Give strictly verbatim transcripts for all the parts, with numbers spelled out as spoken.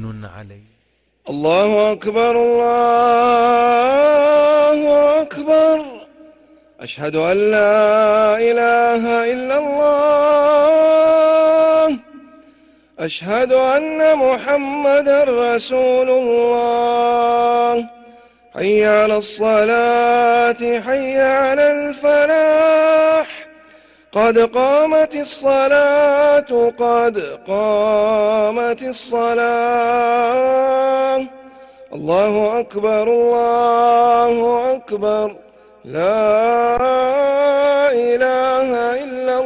عليه. الله أكبر الله أكبر، أشهد أن لا إله إلا الله، أشهد أن محمدا رسول الله. حي على الصلاة حي على الفلاح، قد قامت الصلاة قد قامت الصلاة. الله أكبر الله أكبر، لا إله إلا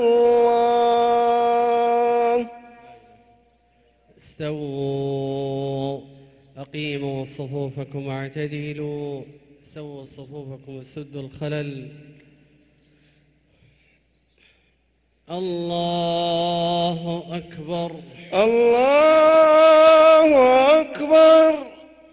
الله. استووا، أقيموا صفوفكم واعتدلوا، سووا صفوفكم وسدوا الخلل. الله أكبر الله أكبر.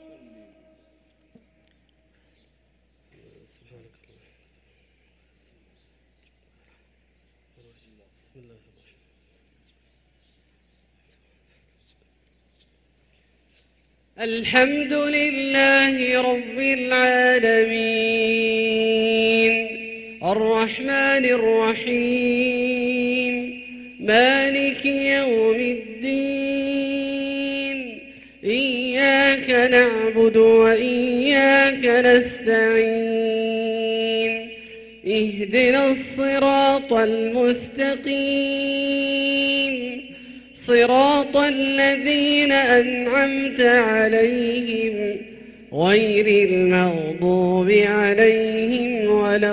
الحمد لله رب العالمين، الرحمن الرحيم، مالك يوم الدين. إياك نعبد وإياك نستعين، اهدنا الصراط المستقيم، صراط الذين أنعمت عليهم غير المغضوب عليهم ولا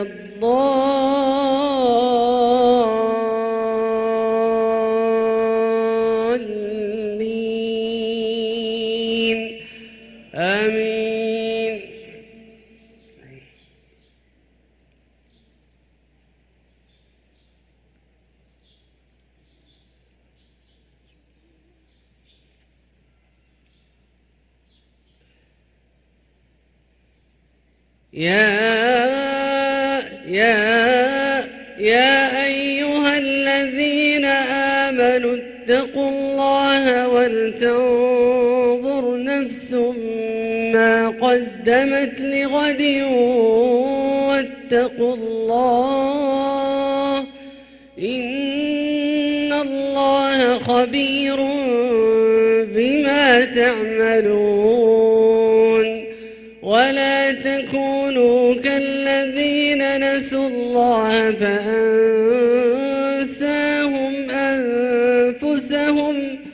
الضالين، آمين. يا يا يا أيها الذين آمنوا اتقوا الله ولتنظر نفس ما قدمت لغد واتقوا الله، إن الله خبير بما تعملون. ولا تكونوا كالذين نسوا الله فأنساهم أنفسهم،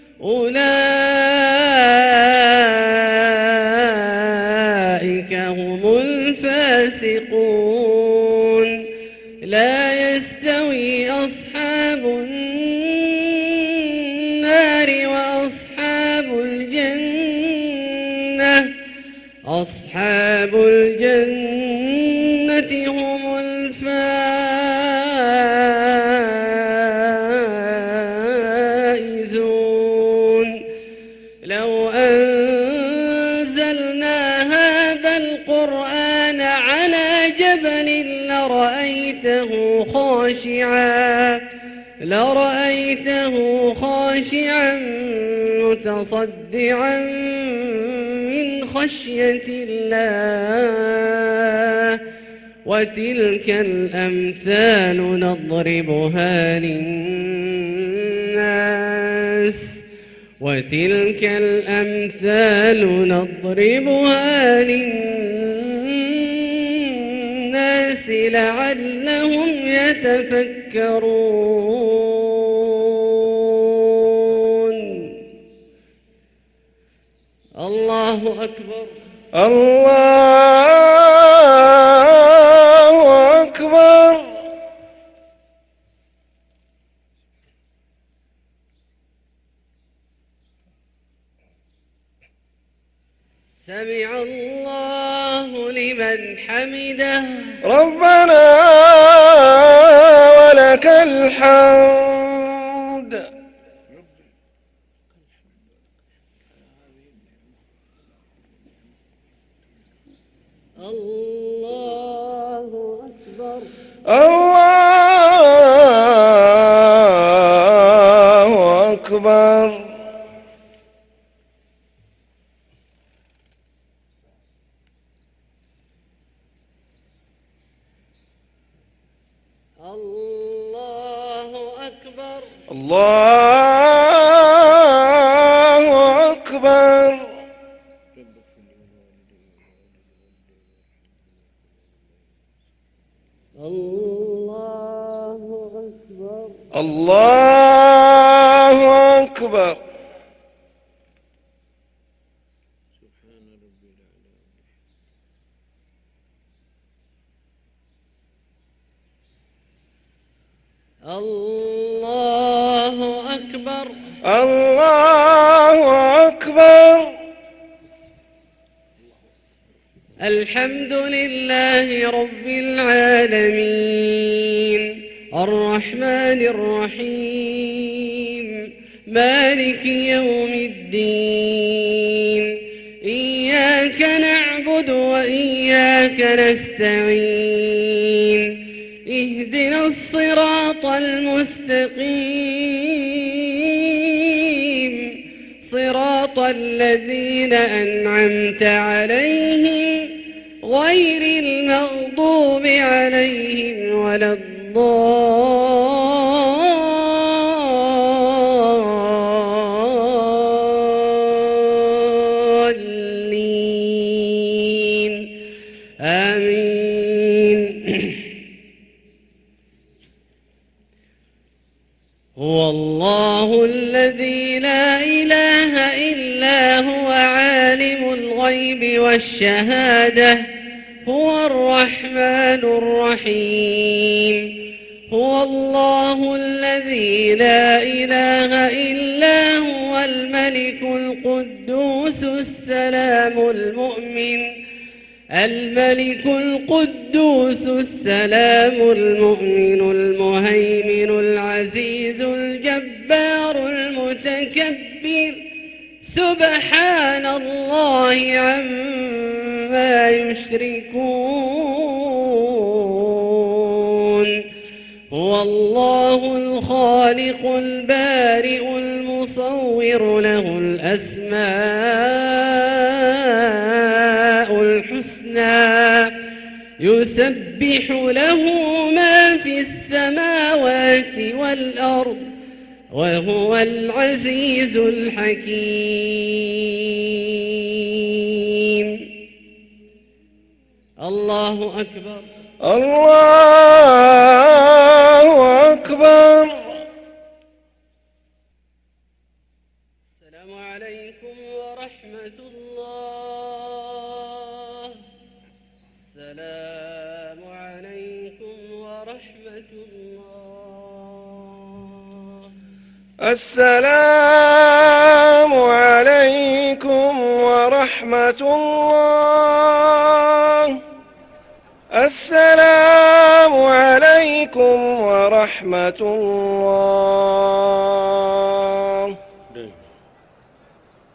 أولئك هم الفاسقون. لا يستوي أصحاب النار وأصحاب الجنة، أصحاب الجنة هم الفائزون. لو أنزلنا هذا القرآن على جبل لرأيته خاشعا لرأيته خاشعا متصدعا من خشية الله. وتلك الأمثال نضربها للناس وتلك الأمثال نضربها للناس لعلهم يتفكرون. الله أكبر الله أكبر. سمع الله لمن حمده. ربنا ولك الحمد. الله أكبر الله أكبر. الله أكبر. الله أكبر. الله أكبر. الله أكبر. الله أكبر. الله أكبر. الحمد لله رب العالمين الرحمن الرحيم مالك يوم الدين إياك نعبد وإياك نستعين اهدنا الصراط المستقيم صراط الذين أنعمت عليهم غير المغضوب عليهم ولا الضالين آمين. هو الله الذي لا إله إلا هو عالم الغيب والشهادة هو الرحمن الرحيم. هو الله الذي لا إله إلا هو الملك القدوس السلام المؤمن الملك القدوس السلام المؤمن المهيمن العزيز الجبار المتكبر سبحان الله عما يشركون. هو الله الخالق البارئ المصور له الأسماء الحسنى يسبح له ما في السماوات والأرض وهو العزيز الحكيم. الله أكبر. الله أكبر. السلام عليكم ورحمة الله. السلام عليكم ورحمة الله. السلام عليكم ورحمة الله. السلام عليكم ورحمة الله.